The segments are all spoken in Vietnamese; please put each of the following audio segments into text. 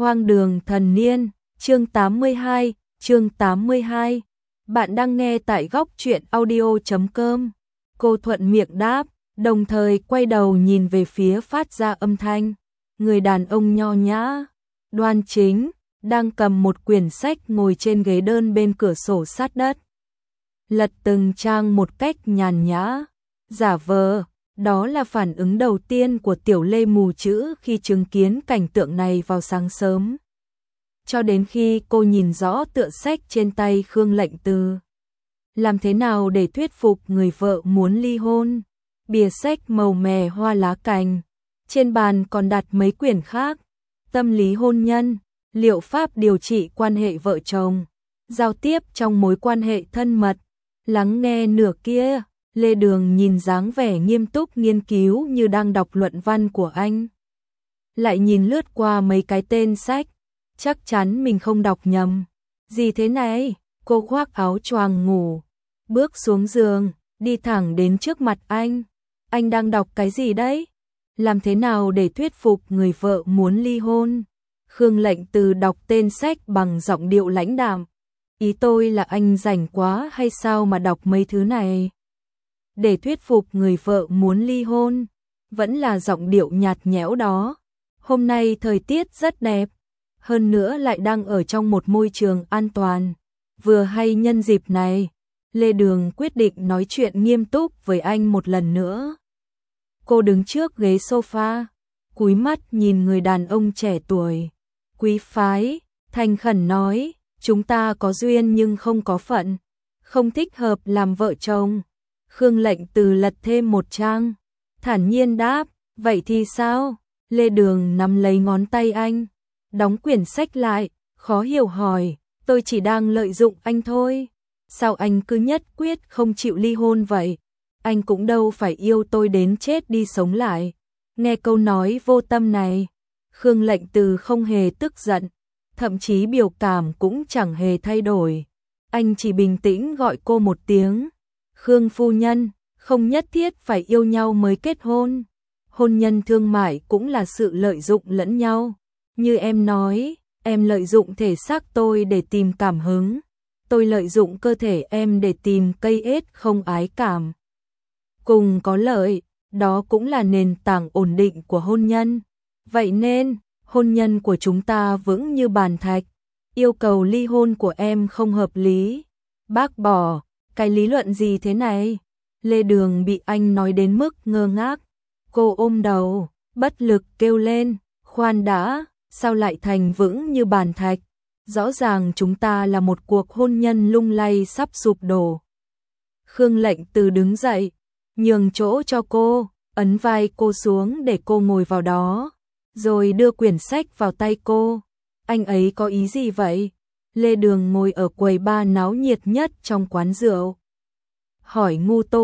Hoang đường thần niên, chương 82. Bạn đang nghe tại góc truyện audio.com. Cô thuận miệng đáp, đồng thời quay đầu nhìn về phía phát ra âm thanh. Người đàn ông nho nhã, đoan chính, đang cầm một quyển sách ngồi trên ghế đơn bên cửa sổ sát đất. Lật từng trang một cách nhàn nhã, giả vờ. Đó là phản ứng đầu tiên của Tiểu Lê mù chữ khi chứng kiến cảnh tượng này vào sáng sớm. Cho đến khi cô nhìn rõ tựa sách trên tay Khương Lệnh Từ. Làm thế nào để thuyết phục người vợ muốn ly hôn? Bìa sách màu mè hoa lá cành. Trên bàn còn đặt mấy quyển khác. Tâm lý hôn nhân, liệu pháp điều trị quan hệ vợ chồng, giao tiếp trong mối quan hệ thân mật, lắng nghe nửa kia. Lê Đường nhìn dáng vẻ nghiêm túc nghiên cứu như đang đọc luận văn của anh. Lại nhìn lướt qua mấy cái tên sách, chắc chắn mình không đọc nhầm. Gì thế này? Cô khoác áo choàng ngủ, bước xuống giường, đi thẳng đến trước mặt anh. Anh đang đọc cái gì đấy? Làm thế nào để thuyết phục người vợ muốn ly hôn? Khương Lệnh Từ đọc tên sách bằng giọng điệu lãnh đạm. Ý tôi là anh rảnh quá hay sao mà đọc mấy thứ này? Để thuyết phục người vợ muốn ly hôn, vẫn là giọng điệu nhạt nhẽo đó. Hôm nay thời tiết rất đẹp, hơn nữa lại đang ở trong một môi trường an toàn. Vừa hay nhân dịp này, Lê Đường quyết định nói chuyện nghiêm túc với anh một lần nữa. Cô đứng trước ghế sofa, cúi mắt nhìn người đàn ông trẻ tuổi, quý phái, thành khẩn nói, chúng ta có duyên nhưng không có phận, không thích hợp làm vợ chồng. Khương Lệnh Từ lật thêm một trang, thản nhiên đáp, vậy thì sao? Lê Đường nắm lấy ngón tay anh, đóng quyển sách lại, khó hiểu hỏi, tôi chỉ đang lợi dụng anh thôi. Sao anh cứ nhất quyết không chịu ly hôn vậy? Anh cũng đâu phải yêu tôi đến chết đi sống lại. Nghe câu nói vô tâm này, Khương Lệnh Từ không hề tức giận, thậm chí biểu cảm cũng chẳng hề thay đổi. Anh chỉ bình tĩnh gọi cô một tiếng. Khương phu nhân, không nhất thiết phải yêu nhau mới kết hôn. Hôn nhân thương mại cũng là sự lợi dụng lẫn nhau. Như em nói, em lợi dụng thể xác tôi để tìm cảm hứng. Tôi lợi dụng cơ thể em để tìm cây ết không ái cảm. Cùng có lợi, đó cũng là nền tảng ổn định của hôn nhân. Vậy nên, hôn nhân của chúng ta vững như bàn thạch. Yêu cầu ly hôn của em không hợp lý. Bác bỏ. Cái lý luận gì thế này? Lê Đường bị anh nói đến mức ngơ ngác. Cô ôm đầu, bất lực kêu lên, khoan đã, sao lại thành vững như bàn thạch? Rõ ràng chúng ta là một cuộc hôn nhân lung lay sắp sụp đổ. Khương Lệnh Từ đứng dậy, nhường chỗ cho cô, ấn vai cô xuống để cô ngồi vào đó, rồi đưa quyển sách vào tay cô. Anh ấy có ý gì vậy? Lê Đường ngồi ở quầy bar náo nhiệt nhất trong quán rượu. Hỏi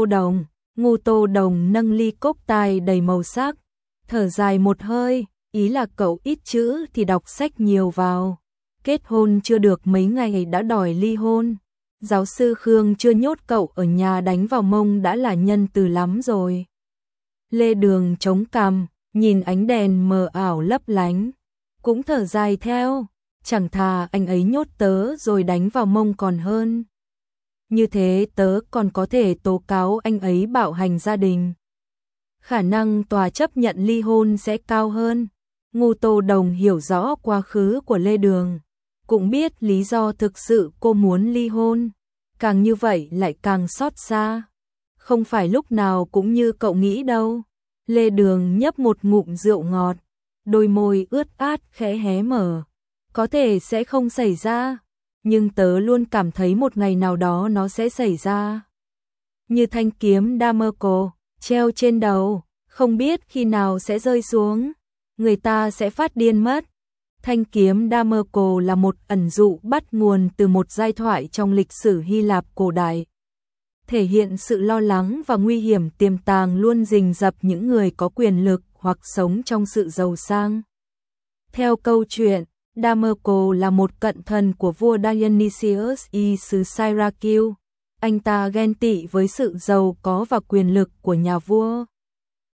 Ngu Tô Đồng nâng ly cốc tài đầy màu sắc, thở dài một hơi, ý là cậu ít chữ thì đọc sách nhiều vào. Kết hôn chưa được mấy ngày đã đòi ly hôn. Giáo sư Khương chưa nhốt cậu ở nhà đánh vào mông đã là nhân từ lắm rồi. Lê Đường chống cằm, nhìn ánh đèn mờ ảo lấp lánh, cũng thở dài theo. Chẳng thà anh ấy nhốt tớ rồi đánh vào mông còn hơn. Như thế tớ còn có thể tố cáo anh ấy bạo hành gia đình. Khả năng tòa chấp nhận ly hôn sẽ cao hơn. Ngu Tô Đồng hiểu rõ quá khứ của Lê Đường, cũng biết lý do thực sự cô muốn ly hôn. Càng như vậy lại càng xót xa. Không phải lúc nào cũng như cậu nghĩ đâu. Lê Đường nhấp một ngụm rượu ngọt, đôi môi ướt át khẽ hé mở. Có thể sẽ không xảy ra, nhưng tớ luôn cảm thấy một ngày nào đó nó sẽ xảy ra. Như thanh kiếm Damocles treo trên đầu, không biết khi nào sẽ rơi xuống, người ta sẽ phát điên mất. Thanh kiếm Damocles là một ẩn dụ bắt nguồn từ một giai thoại trong lịch sử Hy Lạp cổ đại, thể hiện sự lo lắng và nguy hiểm tiềm tàng luôn rình rập những người có quyền lực hoặc sống trong sự giàu sang. Theo câu chuyện, Damocles là một cận thần của vua Dionysius I xứ Syracuse. Anh ta ghen tị với sự giàu có và quyền lực của nhà vua.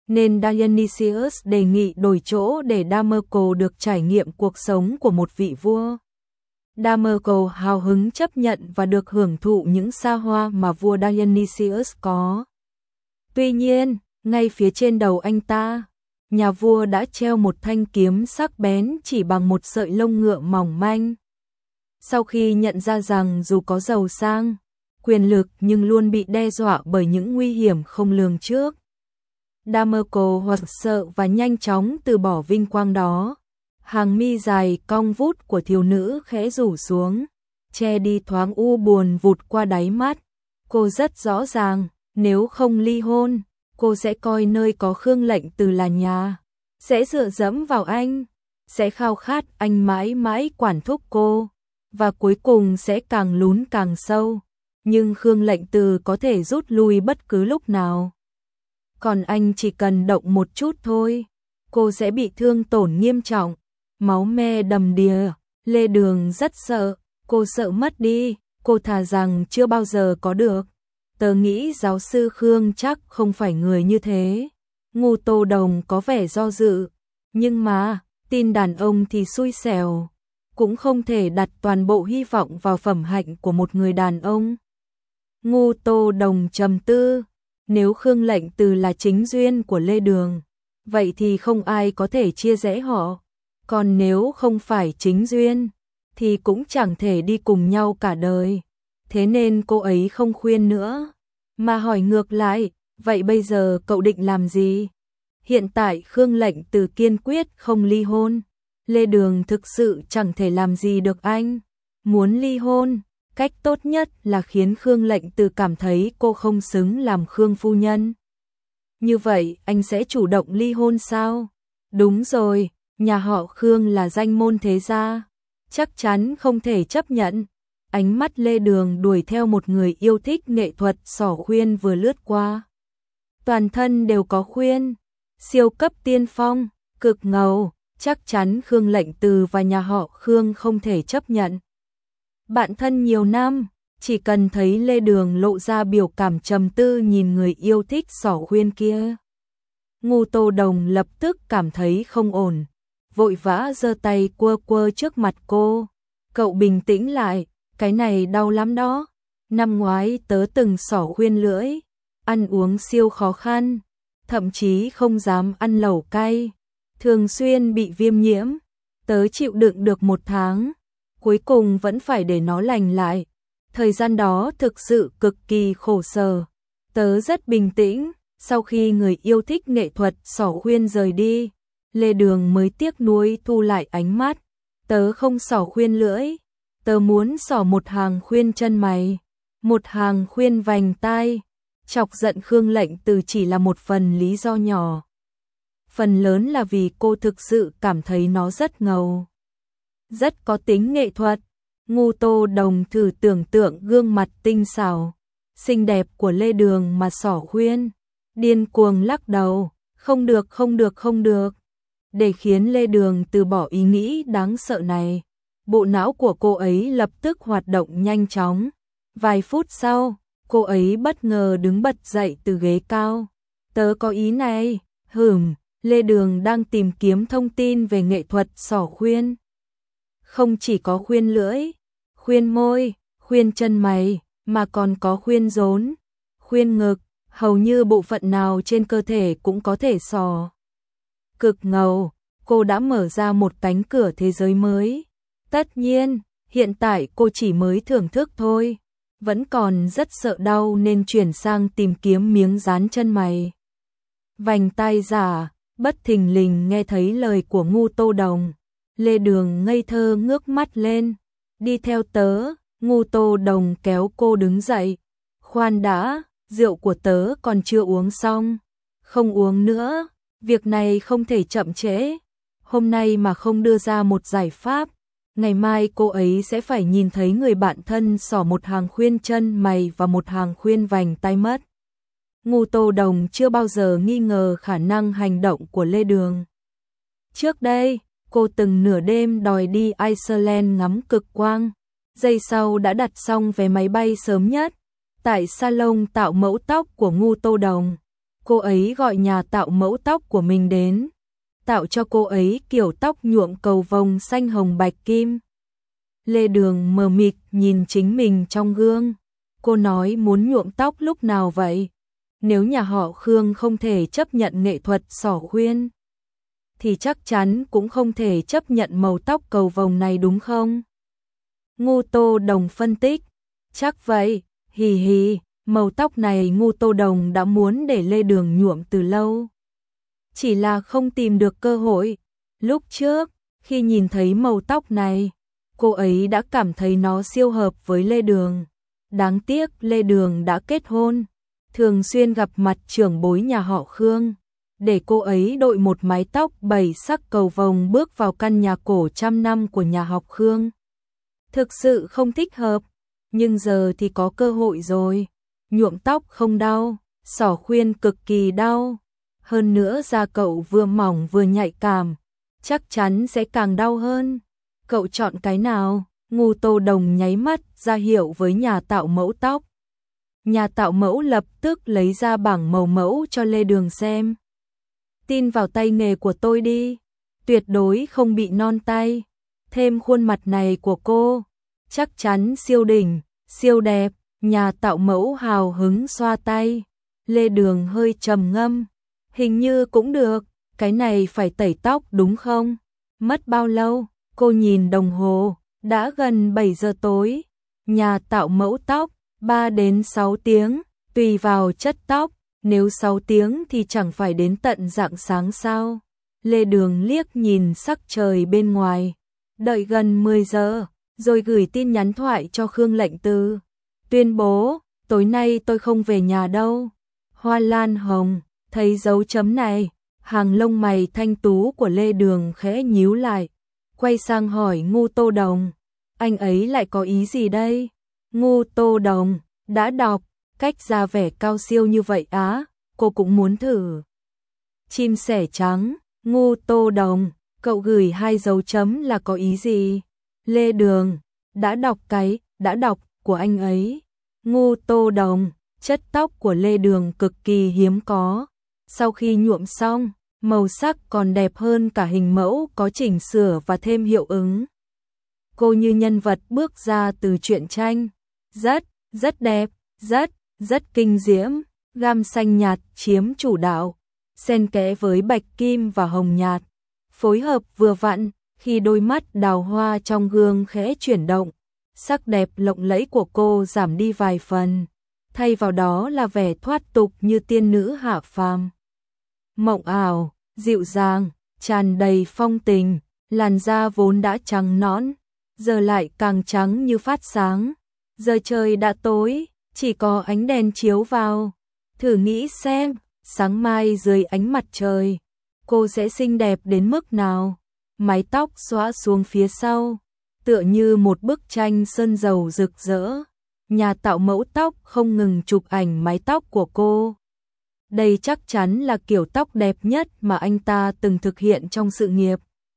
nên Dionysius đề nghị đổi chỗ để Damerco được trải nghiệm cuộc sống của một vị vua. Damerco hào hứng chấp nhận và được hưởng thụ những xa hoa mà vua Dionysius có. Tuy nhiên, ngay phía trên đầu anh ta, nhà vua đã treo một thanh kiếm sắc bén chỉ bằng một sợi lông ngựa mỏng manh. Sau khi nhận ra rằng dù có giàu sang, quyền lực nhưng luôn bị đe dọa bởi những nguy hiểm không lường trước, Damerco hoảng sợ và nhanh chóng từ bỏ vinh quang đó. Hàng mi dài cong vút của thiếu nữ khẽ rủ xuống, che đi thoáng u buồn vụt qua đáy mắt. Cô rất rõ ràng, nếu không ly hôn, cô sẽ coi nơi có Khương Lệnh Từ là nhà, sẽ dựa dẫm vào anh, sẽ khao khát anh mãi mãi quản thúc cô, và cuối cùng sẽ càng lún càng sâu. Nhưng Khương Lệnh Từ có thể rút lui bất cứ lúc nào. Còn anh chỉ cần động một chút thôi, cô sẽ bị thương tổn nghiêm trọng, máu me đầm đìa. Lê Đường rất sợ, cô sợ mất đi, cô thà rằng chưa bao giờ có được. Tớ nghĩ giáo sư Khương chắc không phải người như thế. Ngô Tô Đồng có vẻ do dự, nhưng mà, tin đàn ông thì xui xẻo, cũng không thể đặt toàn bộ hy vọng vào phẩm hạnh của một người đàn ông. Ngô Tô Đồng trầm tư, nếu Khương Lệnh Từ là chính duyên của Lê Đường, vậy thì không ai có thể chia rẽ họ. Còn nếu không phải chính duyên, thì cũng chẳng thể đi cùng nhau cả đời. Thế nên cô ấy không khuyên nữa, mà hỏi ngược lại, vậy bây giờ cậu định làm gì? Hiện tại Khương Lệnh Từ kiên quyết không ly hôn. Lê Đường thực sự chẳng thể làm gì được anh. Muốn ly hôn, cách tốt nhất là khiến Khương Lệnh Từ cảm thấy cô không xứng làm Khương phu nhân. Như vậy anh sẽ chủ động ly hôn sao? Đúng rồi, nhà họ Khương là danh môn thế gia, chắc chắn không thể chấp nhận. Ánh mắt Lê Đường đuổi theo một người yêu thích nghệ thuật xỏ khuyên vừa lướt qua. Toàn thân đều có khuyên, siêu cấp tiên phong, cực ngầu, chắc chắn Khương Lệnh Từ và nhà họ Khương không thể chấp nhận. Bạn thân nhiều năm, chỉ cần thấy Lê Đường lộ ra biểu cảm trầm tư nhìn người yêu thích xỏ khuyên kia, Ngô Tô Đồng lập tức cảm thấy không ổn, vội vã giơ tay quơ quơ trước mặt cô. Cậu bình tĩnh lại, cái này đau lắm đó. Năm ngoái tớ từng xỏ khuyên lưỡi, ăn uống siêu khó khăn, thậm chí không dám ăn lẩu cay, thường xuyên bị viêm nhiễm. Tớ chịu đựng được 1 tháng, cuối cùng vẫn phải để nó lành lại. Thời gian đó thực sự cực kỳ khổ sở. Tớ rất bình tĩnh, sau khi người yêu thích nghệ thuật xỏ khuyên rời đi, Lê Đường mới tiếc nuối thu lại ánh mắt. Tớ không xỏ khuyên lưỡi, tớ muốn xỏ một hàng khuyên chân mày, một hàng khuyên vành tai. Chọc giận Khương Lệnh Từ chỉ là một phần lý do nhỏ. Phần lớn là vì cô thực sự cảm thấy nó rất ngầu, rất có tính nghệ thuật. Ngô Tô Đồng thử tưởng tượng gương mặt tinh xảo, xinh đẹp của Lê Đường mà xỏ khuyên, điên cuồng lắc đầu, không được không được không được. Để khiến Lê Đường từ bỏ ý nghĩ đáng sợ này, bộ não của cô ấy lập tức hoạt động nhanh chóng. Vài phút sau, cô ấy bất ngờ đứng bật dậy từ ghế cao. Tớ có ý này, Lê Đường đang tìm kiếm thông tin về nghệ thuật xỏ khuyên. Không chỉ có khuyên lưỡi, khuyên môi, khuyên chân mày, mà còn có khuyên rốn, khuyên ngực, hầu như bộ phận nào trên cơ thể cũng có thể xỏ. Cực ngầu, cô đã mở ra một cánh cửa thế giới mới. Tất nhiên, hiện tại cô chỉ mới thưởng thức thôi, vẫn còn rất sợ đau nên chuyển sang tìm kiếm miếng dán chân mày. Vành tai giả, bất thình lình nghe thấy lời của Ngô Tô Đồng. Lê Đường ngây thơ ngước mắt lên. Đi theo tớ. Ngô Tô Đồng kéo cô đứng dậy. Khoan đã, rượu của tớ còn chưa uống xong. Không uống nữa, việc này không thể chậm trễ. Hôm nay mà không đưa ra một giải pháp, ngày mai cô ấy sẽ phải nhìn thấy người bạn thân xỏ một hàng khuyên chân mày và một hàng khuyên vành tai mất. Ngô Tô Đồng chưa bao giờ nghi ngờ khả năng hành động của Lê Đường. Trước đây, cô từng nửa đêm đòi đi Iceland ngắm cực quang, giây sau đã đặt xong vé máy bay sớm nhất tại salon tạo mẫu tóc của Ngô Tô Đồng. cô ấy gọi nhà tạo mẫu tóc của mình đến, tạo cho cô ấy kiểu tóc nhuộm cầu vồng xanh hồng bạch kim. Lê Đường mờ mịt nhìn chính mình trong gương. Cô nói muốn nhuộm tóc lúc nào vậy? Nếu nhà họ Khương không thể chấp nhận nghệ thuật xỏ khuyên, thì chắc chắn cũng không thể chấp nhận màu tóc cầu vồng này đúng không? Ngô Tô Đồng phân tích, chắc vậy, hì hì, màu tóc này Ngô Tô Đồng đã muốn để Lê Đường nhuộm từ lâu. Chỉ là không tìm được cơ hội. Lúc trước, khi nhìn thấy màu tóc này, cô ấy đã cảm thấy nó siêu hợp với Lê Đường. Đáng tiếc Lê Đường đã kết hôn, thường xuyên gặp mặt trưởng bối nhà họ Khương, để cô ấy đội một mái tóc 7 sắc cầu vồng bước vào căn nhà cổ trăm năm của nhà họ Khương. Thực sự không thích hợp, nhưng giờ thì có cơ hội rồi. Nhuộm tóc không đau, xỏ khuyên cực kỳ đau. Hơn nữa da cậu vừa mỏng vừa nhạy cảm, chắc chắn sẽ càng đau hơn. Cậu chọn cái nào? Ngô Tô Đồng nháy mắt ra hiệu với nhà tạo mẫu tóc. Nhà tạo mẫu lập tức lấy ra bảng màu mẫu cho Lê Đường xem. Tin vào tay nghề của tôi đi, tuyệt đối không bị non tay. Thêm khuôn mặt này của cô, chắc chắn siêu đỉnh, siêu đẹp. Nhà tạo mẫu hào hứng xoa tay. Lê Đường hơi trầm ngâm. Hình như cũng được, cái này phải tẩy tóc đúng không? Mất bao lâu? Cô nhìn đồng hồ, đã gần 7 giờ tối. Nhà tạo mẫu tóc, 3 đến 6 tiếng, tùy vào chất tóc. Nếu 6 tiếng thì chẳng phải đến tận rạng sáng sao? Lê Đường liếc nhìn sắc trời bên ngoài. Đợi gần 10 giờ, rồi gửi tin nhắn thoại cho Khương Lệnh Từ. Tuyên bố, tối nay tôi không về nhà đâu. Hoa Lan Hồng, thấy dấu chấm này, hàng lông mày thanh tú của Lê Đường khẽ nhíu lại. Quay sang hỏi Ngô Tô Đồng, anh ấy lại có ý gì đây? Ngô Tô Đồng, đã đọc, cách ra vẻ cao siêu như vậy á, cô cũng muốn thử. Chim sẻ trắng, Ngô Tô Đồng, cậu gửi 2 dấu chấm là có ý gì? Lê Đường, đã đọc của anh ấy. Ngô Tô Đồng, chất tóc của Lê Đường cực kỳ hiếm có. Sau khi nhuộm xong, màu sắc còn đẹp hơn cả hình mẫu có chỉnh sửa và thêm hiệu ứng. Cô như nhân vật bước ra từ truyện tranh. Rất đẹp, rất kinh diễm. Gam xanh nhạt chiếm chủ đạo, xen kẽ với bạch kim và hồng nhạt. Phối hợp vừa vặn, khi đôi mắt đào hoa trong gương khẽ chuyển động, sắc đẹp lộng lẫy của cô giảm đi vài phần. Thay vào đó là vẻ thoát tục như tiên nữ hạ phàm. Mộng ảo, dịu dàng, tràn đầy phong tình, làn da vốn đã trắng nõn, giờ lại càng trắng như phát sáng. Giờ trời đã tối, chỉ có ánh đèn chiếu vào. Thử nghĩ xem, sáng mai dưới ánh mặt trời, cô sẽ xinh đẹp đến mức nào. Mái tóc xõa xuống phía sau, tựa như một bức tranh sơn dầu rực rỡ. Nhà tạo mẫu tóc không ngừng chụp ảnh mái tóc của cô. Đây chắc chắn là kiểu tóc đẹp nhất mà anh ta từng thực hiện trong sự nghiệp.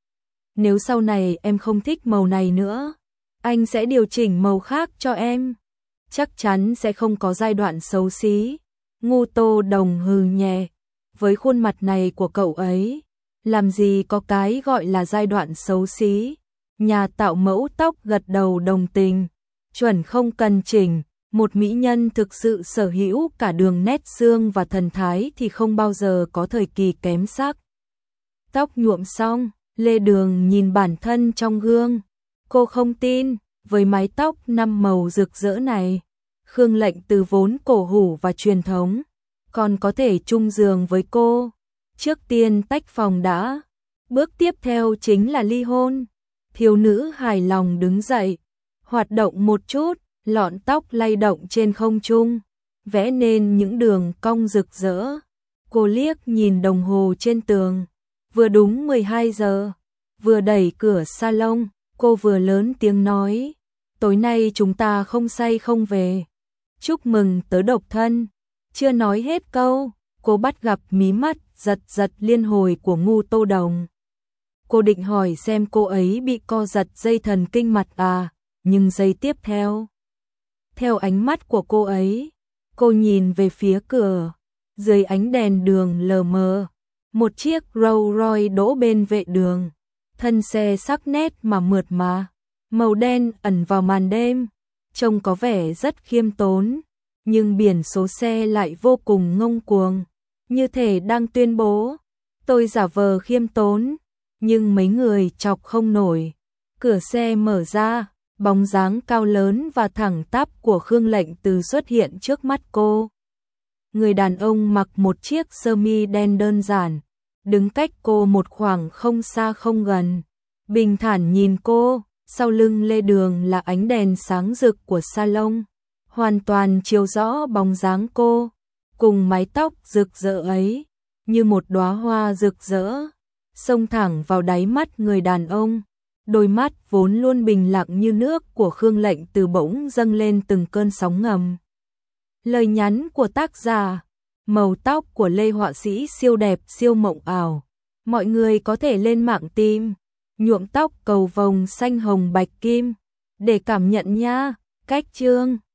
Nếu sau này em không thích màu này nữa, anh sẽ điều chỉnh màu khác cho em. Chắc chắn sẽ không có giai đoạn xấu xí. Ngô Tô Đồng hừ nhẹ. Với khuôn mặt này của cậu ấy, làm gì có cái gọi là giai đoạn xấu xí. Nhà tạo mẫu tóc gật đầu đồng tình. Chuẩn không cần chỉnh, một mỹ nhân thực sự sở hữu cả đường nét xương và thần thái thì không bao giờ có thời kỳ kém sắc. Tóc nhuộm xong, Lê Đường nhìn bản thân trong gương. Cô không tin, với mái tóc 5 màu rực rỡ này, Khương Lệnh Từ vốn cổ hủ và truyền thống, còn có thể chung giường với cô. Trước tiên tách phòng đã, bước tiếp theo chính là ly hôn. Thiếu nữ hài lòng đứng dậy, hoạt động một chút, lọn tóc lay động trên không trung, vẽ nên những đường cong rực rỡ. Cô liếc nhìn đồng hồ trên tường, vừa đúng 12 giờ, vừa đẩy cửa salon, cô vừa lớn tiếng nói, tối nay chúng ta không say không về. Chúc mừng tớ độc thân. Chưa nói hết câu, cô bắt gặp mí mắt giật liên hồi của Ngô Tô Đồng. Cô định hỏi xem cô ấy bị co giật dây thần kinh mặt à, nhưng giây tiếp theo, theo ánh mắt của cô ấy, cô nhìn về phía cửa, Dưới ánh đèn đường lờ mờ, một chiếc Rolls Royce đỗ bên vệ đường. Thân xe sắc nét mà mượt mà, màu đen ẩn vào màn đêm, trông có vẻ rất khiêm tốn, nhưng biển số xe lại vô cùng ngông cuồng, như thể đang tuyên bố, tôi giả vờ khiêm tốn, nhưng mấy người chọc không nổi. Cửa xe mở ra, bóng dáng cao lớn và thẳng tắp của Khương Lệnh Từ xuất hiện trước mắt cô. Người đàn ông mặc một chiếc sơ mi đen đơn giản, đứng cách cô một khoảng không xa không gần, bình thản nhìn cô, sau lưng lê đường là ánh đèn sáng rực của salon, hoàn toàn chiếu rõ bóng dáng cô, cùng mái tóc rực rỡ ấy, như một đóa hoa rực rỡ, xông thẳng vào đáy mắt người đàn ông. Đôi mắt vốn luôn bình lặng như nước của Khương Lệnh Từ bỗng dâng lên từng cơn sóng ngầm. Lời nhắn của tác giả, màu tóc của Lê họa sĩ siêu đẹp siêu mộng ảo. Mọi người có thể lên mạng tìm nhuộm tóc cầu vồng xanh hồng bạch kim để cảm nhận nha. Cách chương